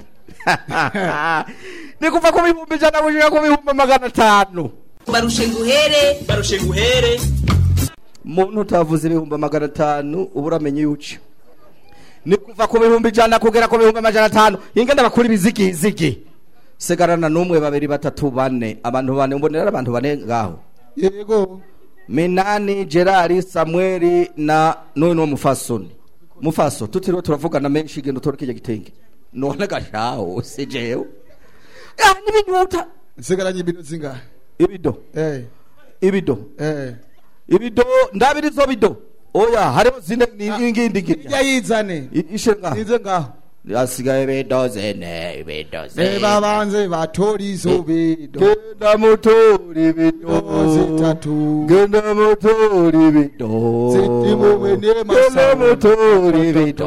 Speaker 4: ni kuva ku bihumbi ijana gushika ku bihumbi magana atanu
Speaker 1: barushe nguhere
Speaker 2: barushe nguhere
Speaker 4: muntu utavuze ibihumbi magana atanu uburamenye yuci ni kuva ku bihumbi ijana kugera ku bihumbi amajana atanu ingenda bakuri biziki ziki segarana numwe babiri batatu bane abantu bane umbonera abantu bane ngaho
Speaker 3: yego
Speaker 4: Minani Gerard Samuel na none no mufasoni mufaso tutiro turavugana menshi gendo torokije gitenge none gashaho sejeyo ah nibinyuta
Speaker 3: segaranye ibido zinga
Speaker 4: ibido
Speaker 3: eh
Speaker 4: ibido
Speaker 3: eh
Speaker 4: ibido ndabiri zo bido oya hariho zine ingindi
Speaker 3: ngirya yizane
Speaker 4: ishenga
Speaker 3: nize ngaho
Speaker 4: asigaye bedozene bedozene
Speaker 3: ne babanze batori izo bido
Speaker 4: genda mutori bido
Speaker 3: zitatu
Speaker 4: genda mutori bido
Speaker 3: zitimwe ne
Speaker 4: masana genda mutori bido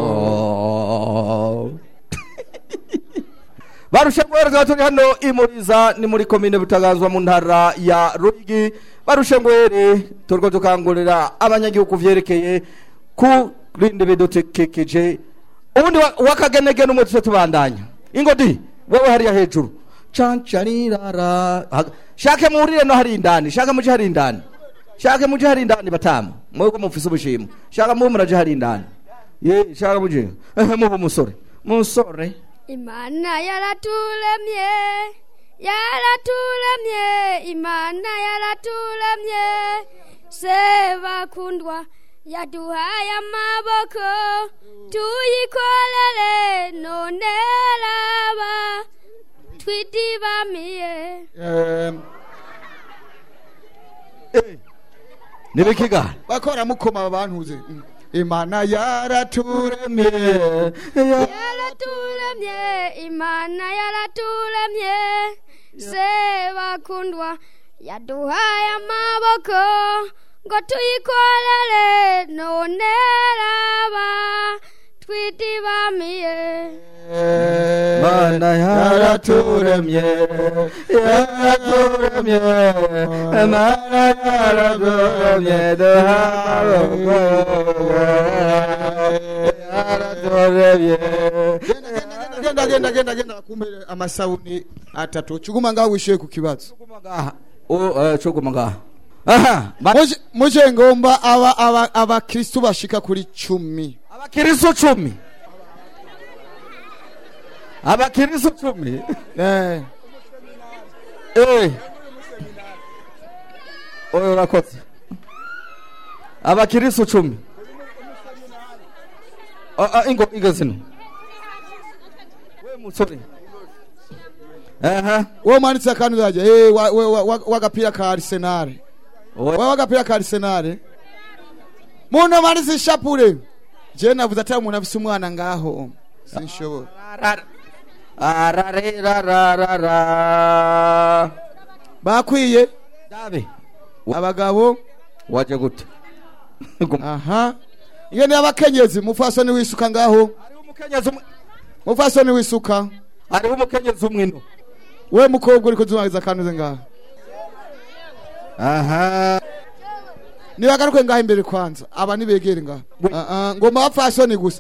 Speaker 4: barushe guhereza turi hano imuriza ni muri komine Butaganzwa mu ntara ya Ruyigi barushe ngwere turwo tukangurira abanyagihugu vyerekeye ku rinde bidutekekeje ubundi wakagenegene umwe tuse tubandanya ingodi wewe hariya hejuru cancarirara shake murire no hari indani shaka muje hari indani shake muje hari indani batama mwego mufise ubushimo shaka mu muraje hari indani ye shaka muje mu musore musore
Speaker 17: Imana yaratulemye yaratulemye Imana yaratulemye sebakundwa yaduhaye amaboko tuyikolele none laba twidibamiye
Speaker 3: um
Speaker 4: eh nibikiga
Speaker 3: bakora mukoma abantuze Imana yaratulemye
Speaker 17: yaratulemye Imana yaratulemye sebakundwa yaduhaye amaboko ngo tuyikolele none laba twidibamiye
Speaker 4: Mana yaraturemye yaraturemye Mana yaraturemye duhamaboko yaraturemye
Speaker 3: genda genda genda genda kumbe amasabuni atatu chuguma ngaho wishe ku kibazo
Speaker 4: chuguma ngaha o chuguma ngaha
Speaker 3: aha muje ngomba aba aba abakristo bashika kuri cumi
Speaker 4: abakristo cumi abakristo cumi
Speaker 3: eh
Speaker 4: eh oyo urakoze abakirisu cumi Ah, ah, ingo ingo zino we musore aha
Speaker 3: wo manitse akantu zaje eh wa- wa- wa- wagapira ka Arsenal wa wagapira ka Arsenal muno manitse shapure je navuze atari umuntu afise umwana ngaho sinshobora
Speaker 4: ararararara
Speaker 3: bakwiye
Speaker 4: dabe
Speaker 3: abagabo
Speaker 4: waje gute
Speaker 3: aha iyo ni abakenyezi mufasoni wisuka ngaho
Speaker 4: umukenyezi umwe
Speaker 3: mufasoni wisuka
Speaker 4: hariho umukenyezi umwe no
Speaker 3: we mukobwa uri kuzumagiza akantu ngaho
Speaker 4: aha
Speaker 3: nibagaruke ngaho imbere kwanza aba nibegere ngaho Ah, ah, ngo mafasoni gusa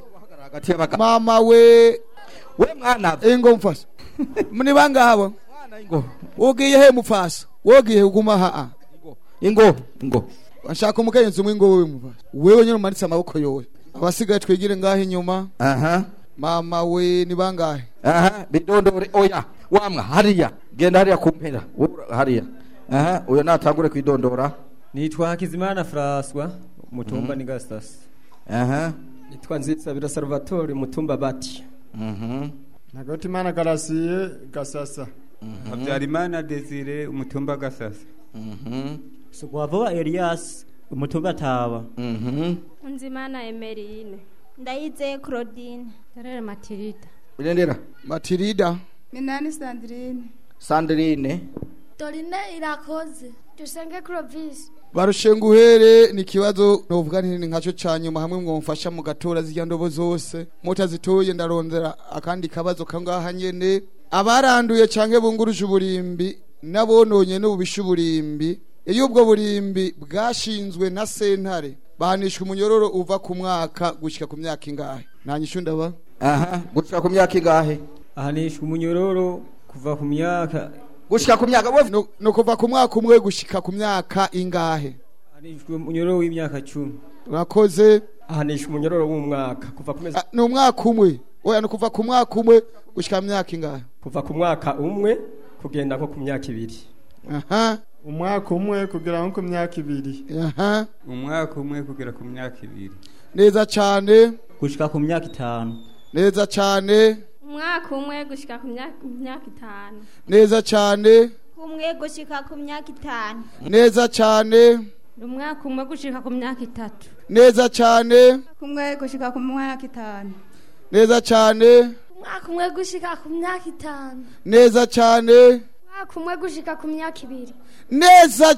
Speaker 3: mama we
Speaker 4: we mwana
Speaker 3: ingo mfasa muni bangabo
Speaker 4: ingo
Speaker 3: ugiye he mufasa wogiye uguma ha
Speaker 4: ingo ingo
Speaker 3: ashaka umukenyezi umwe ngo wewe mufasa wewe nyine umanitse amaboko yowe abasigaye twigire ngaho inyuma
Speaker 4: aha
Speaker 3: mama we ni bangahe
Speaker 4: aha bidondore oya wamwa hariya genda hariya kumpera Ura- hariya aha uyo natangure kwidondora
Speaker 20: nitwa Hakizimana François mutumba ni Gastas
Speaker 4: aha
Speaker 20: nitwa Nzitsabira Salvatore mutumba Bati
Speaker 4: mhm
Speaker 15: Nagotimana Karasiye Gasasa.
Speaker 18: Habyarimana Desire umutumba Gasasa.
Speaker 4: mhm
Speaker 13: Sugwava Elias umutumba Taba.
Speaker 4: mhm
Speaker 17: Nzimana Emerine.
Speaker 10: Ndayizeye Claudine.
Speaker 17: Tarere Matirida.
Speaker 4: birendera
Speaker 3: Matirida
Speaker 9: Minani Sandrine.
Speaker 4: Sandrine
Speaker 21: Dorine irakoze. Dusenge Clovis.
Speaker 3: barushenguhere ni kibazo novuga nti nkaco canyuma hamwe mwomfasha mu gatora zirya ndobo zose mota zitoye ndarondera akandi kabazo kangaha nyene abaranduye canke bunguruje uburimbi nabononye n'ububisha uburimbi iyo ubwo burimbi bwashinzwe na sentare bahanishwa umunyororo uva ku mwaka gushika ku myaka ingahe nanyishu ndaba
Speaker 4: aha gushika ku myaka ingahe
Speaker 20: ahanishwa umunyororo kuva ku myaka
Speaker 4: gushika ku myaka
Speaker 3: no, no kuva ku mwaka umwe gushika ku myaka ingahe
Speaker 20: ahanishwa umunyororo w'imyaka cumi
Speaker 3: urakoze
Speaker 20: ahanishwa umunyororo w'umwaka kuva ku mezi
Speaker 3: Ah, ni umwaka umwe oya no kuva ku mwaka umwe gushika ku myaka ingahe
Speaker 20: kuva ku mwaka umwe kugenda nko ku myaka ibiri
Speaker 3: aha
Speaker 15: Umwaka umwe kugera nko ku myaka ibiri.
Speaker 3: aha
Speaker 18: Umwaka umwe kugera ku myaka ibiri.
Speaker 3: neza cane
Speaker 13: gushika ku myaka itanu.
Speaker 3: neza cane
Speaker 17: Umwaka umwe gushika ku myaka myaka itanu.
Speaker 3: neza cane
Speaker 10: Kumwe gushika ku myaka itanu.
Speaker 3: neza cane
Speaker 11: Umwaka umwe gushika ku myaka itatu.
Speaker 3: neza cane
Speaker 9: Kumwe gushika ku myaka itanu.
Speaker 3: neza cane
Speaker 21: Umwaka umwe gushika ku myaka itanu.
Speaker 3: neza cane
Speaker 21: Umwaka umwe gushika ku myaka ibiri.
Speaker 3: neza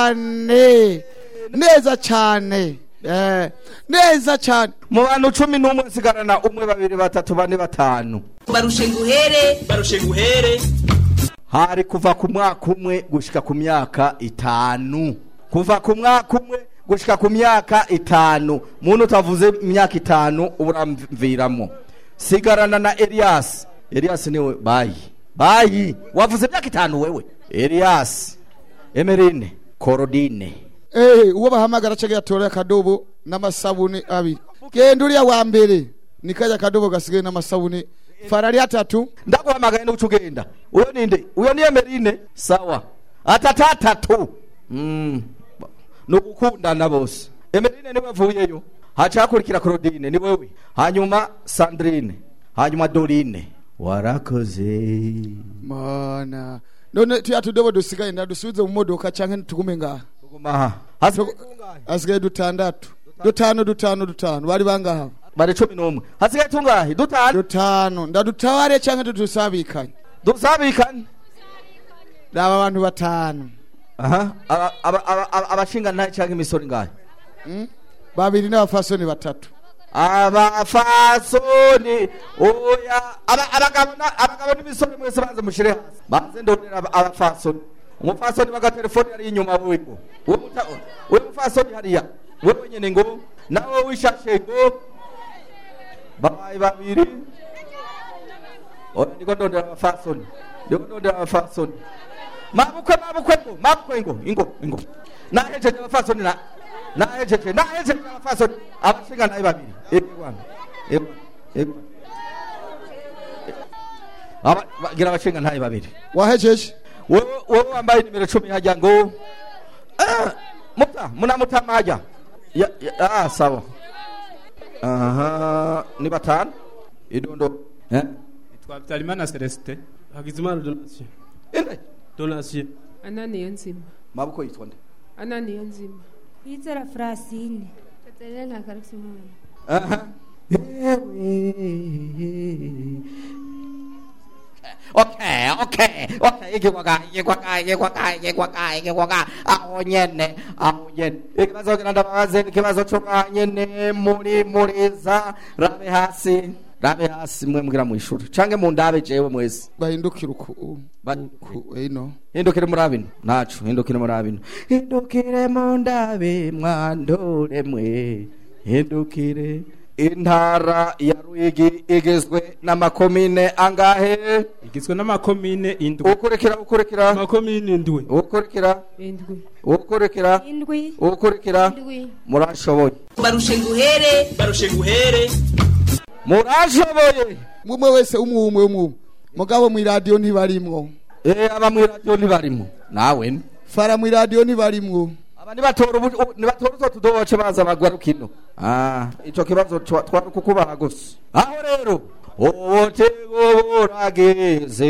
Speaker 3: cane neza cane eh neza cane
Speaker 4: mu bantu cumi n'umwe nsigarana umwe babiri batatu bane batanu
Speaker 1: barushe nguhere
Speaker 2: barushe nguhere
Speaker 4: hari kuva ku mwaka umwe gushika ku myaka itanu kuva ku mwaka umwe gushika ku myaka itanu muntu utavuze imyaka itanu uramviramo sigarana na Elias Elias niwe bayi bayi wavuze imyaka itanu wewe Elias Emerine Korodine
Speaker 3: eh uwo bahamagara cege yatora akadobo n'amasabuni abiri genda uriya wa mbere nikaja akadobo gasigaye n'amasabuni farari atatu
Speaker 4: ndaguhamagaye n'ucugenda uyo ninde uyo ni Emerine sawa atatatatu mm no gukundana bose Emerine niwe avuyeyo haca hakurikira Claudine ni wewe hanyuma Sandrine hanyuma Dorine warakoze
Speaker 3: mana none tuyatudobo dusigaye ndadusubize mu modoka canke tugume ngaha
Speaker 4: tuguma
Speaker 3: hasigaye dutandatu dutanu dutanu dutanu bari bangaha
Speaker 4: bari cumi n'umwe hasigaye tungahe dutanu
Speaker 3: dutanu ndadutaware canke tudusabikanye
Speaker 4: dusabikanye
Speaker 3: raba abantu batanu
Speaker 4: aha abashinga naye canke imisoro ngahe
Speaker 3: babiri n'abafasoni batatu
Speaker 4: abafasoni oya abagabo abagabo n'imisoro mwese baze mushire hasi baze ndondera abafasoni umufasoni bagatelefoni yari inyuma wigo uwo mufasoni hariya wewe nyene ngo nawe wishashe ngo babaye babiri oya ndiko ndondera abafasoni ndiko ndondera abafasoni mabukwe mabukwe ngo mabukwe ngo ingo ingo nahejeje abafasoni na nahejeje nahejeje abafasoni abashinga naye babiri ebwana ebwana aba gira abashinga naye babiri
Speaker 3: wahejeje
Speaker 4: wowe wowe wambaye nimero cumi hajya ngo muta munamutamaja ya, ya, ah sawa aha ni batanu idondo eh
Speaker 8: Twabyarimana Celestin Hagizimana Donatien
Speaker 4: ende
Speaker 8: Donatien
Speaker 16: Anani Yonzima
Speaker 4: mabuko yitwa nde
Speaker 16: Anani Yonzima
Speaker 9: Kwizera Francine
Speaker 17: Katerina Kariksimana
Speaker 4: aha okay okay okay ikikwaka ikikwaka ikikwaka ikikwaka ikikwaka aho nyene aho nyene ikibazo kiranda babaze ikibazo cyo nyene muri muriza rabe hasi rabe hasi mwe mugira mu ishuri cange mu ndabe jewe mwese
Speaker 3: bahindukira uku ino
Speaker 4: hindukire muri abino nacu hindukire muri abino hindukire mu ndabe mwandure mwe hindukire intara ya Ruyigi igizwe n'amakomine angahe
Speaker 8: igizwe n'amakomine indwi
Speaker 4: ukurikira ukurikira
Speaker 8: amakomine indwi
Speaker 4: ukurikira
Speaker 16: indwi
Speaker 4: ukurikira
Speaker 9: indwi
Speaker 4: ukurikira murashoboye
Speaker 1: barushe nguhere
Speaker 2: barushe nguhere
Speaker 4: murashoboye
Speaker 3: mumwe wese umwe umwe mugabo mu radio ntibarimwo
Speaker 4: eh aba mu radio ntibarimo nawe
Speaker 3: fara mu radio ntibarimwo
Speaker 4: abandi batora nibatora uzo tudoboce baza bagwarukino ah ico kibazo twari kukubaha gusa aho rero obotego burageze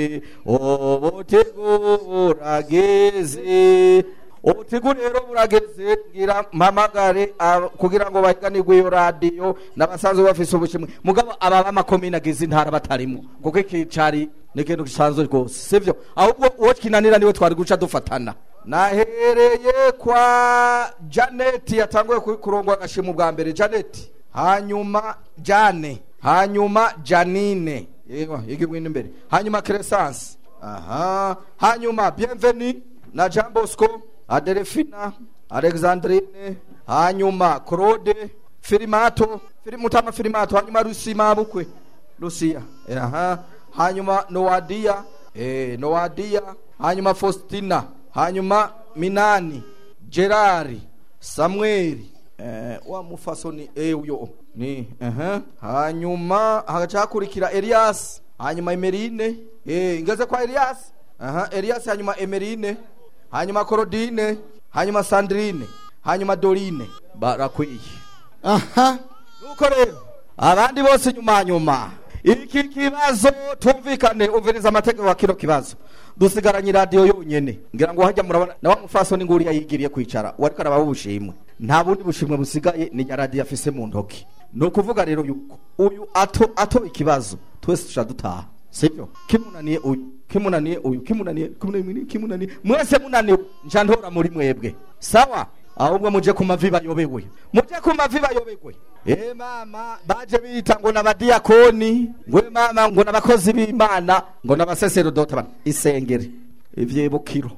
Speaker 4: obotego burageze obotego rero burageze ngira mpamagare kugira ngo bahiganirwe iyo radio n'abasanzwe bafise ubushimwe mugabo aba bamakomine agize intara batarimo kuko ikicari nekintu gisanzwe rwose sivyo ahubwo uwo kinanira niwe twari guca dufatana nahereye kwa Janet yatanguye kurongwa agashimo bwa mbere Janet hanyuma Jane hanyuma Janine yego yigibwe imbere hanyuma Crescence aha hanyuma Bienvenue na Jean Bosco Adelphina Alexandrine hanyuma Claude Filimato Filimutama Filimato hanyuma Rusima bukwe Lucia aha hanyuma Noadia eh Noadia hanyuma Faustina hanyuma Minani Gerari Samueli eh wa mufasoni eh uyo ni eh hanyuma hagacakurikira Elias hanyuma Emerine eh ngeze kwa Elias aha Elias hanyuma Emerine hanyuma Claudine hanyuma Sandrine hanyuma Dorine barakwiye
Speaker 3: aha
Speaker 4: nuko rero abandi bose nyuma nyuma iki kibazo tumvikane umviriza amategeko wa kino kibazo dusigaranye radio yonyene ngira ngo hajya murabona na wa mufasoni nguri yayigiriye kwicara wariko arabaho ubushimwe nta bundi bushimwe busigaye ni radio afise mu ntoki no kuvuga rero yuko uyu ato ato ikibazo twese tushadutaha sivyo kimunaniye uyu kimunaniye uyu kimunaniye kimunaniye kimunaniye mwese munaniwe njandora muri mwebwe sawa ahubwo muje ku mavi bayobewe muje ku mavi bayobewe eh mama baje bita ngo nabadiakoni ngo mama ngo nabakozi b'Imana ngo nabasaserodota bana isengere ivyebukiro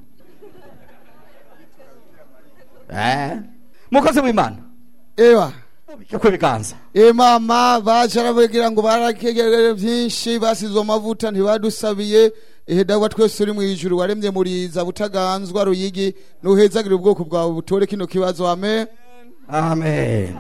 Speaker 4: eh mukozi w'Imana
Speaker 3: ewa
Speaker 4: ubike kwebiganza
Speaker 3: eh mama baje aravugira ngo barakegere byinshi basizwe amavuta ntibadusabiye ehe dawa twese uri mu ijuru waremye muriza butaganzwa Ruyigi nuhezagira ubwoko bwawe butore kino kibazo amen
Speaker 4: amen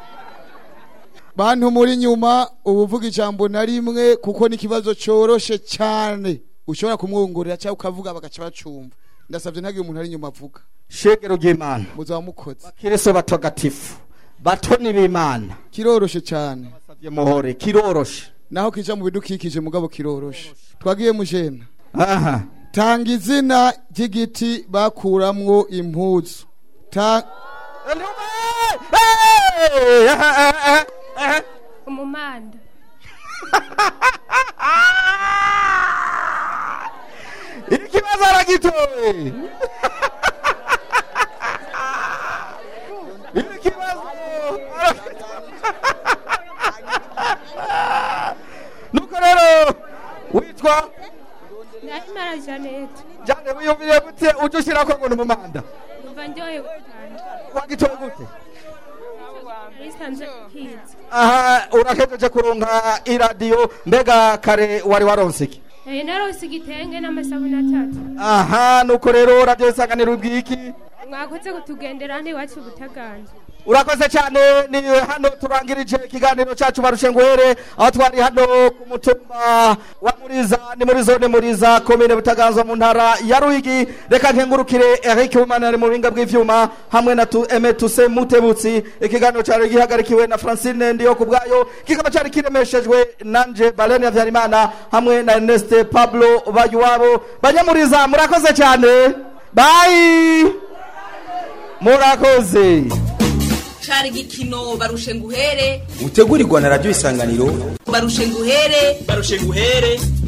Speaker 3: bantu muri nyuma ubuvuga ijambo na rimwe kuko ni kibazo coroshe cyane ushobora kumwongorera cyangwa ukavuga bagaca bacumva ndasabye ntagiye umuntu ari nyuma avuga
Speaker 4: shegero ry'Imana
Speaker 3: muzamukoze
Speaker 4: bakiriso batagatifu batoni b'Imana
Speaker 3: kiroroshe cyane
Speaker 4: basavye muhore kiroroshe
Speaker 3: naho kija mu bidukikije mugabo kiroroshe twagiye mujena
Speaker 4: aha
Speaker 3: tanga izina ry'igiti bakuramwo impuzu ta
Speaker 16: umumanda
Speaker 4: ikibazo aragitoye ikibazo nuko rero witwa
Speaker 16: Ndahimana Janet
Speaker 4: Jane wiyumviye gute ujushira ko ngo numumanda
Speaker 16: umva ndoye gutanga
Speaker 4: wagitoye gute
Speaker 16: Istanze kids
Speaker 4: aha urakejeje kuronka iradio mbega kare wari waronsiki
Speaker 16: eh naronse igitenge n'amasabuni atatu
Speaker 4: aha nuko rero radio isanganiro ubwiki
Speaker 16: mwakoze kutugendera n'iwacu butaganzwe.
Speaker 4: urakoze cyane. ni hano turangirije ikiganiro cyacu barushe nguhere aho twari hano ku mutumba wa Muriza ni muri zone Muriza komine Butaganzwa mu ntara ya Ruyigi. Reka nkengurukire Eric Umana ari mu binga bw'ivyuma hamwe na tu Emetuse Mutebutsi. Ikiganiro cyari gihagarikiwe na Francine Ndiyo kubwayo, kikaba cyari kiremeshejwe nanje Balene Vyarimana hamwe na Ernest Pablo Bayuwabo. Banyamuriza murakoze cyane, bye murakoze.
Speaker 1: Cari gikino barushe nguhere
Speaker 7: utegurirwa na radio Isanganiro.
Speaker 1: Barushe nguhere
Speaker 2: barushe nguhere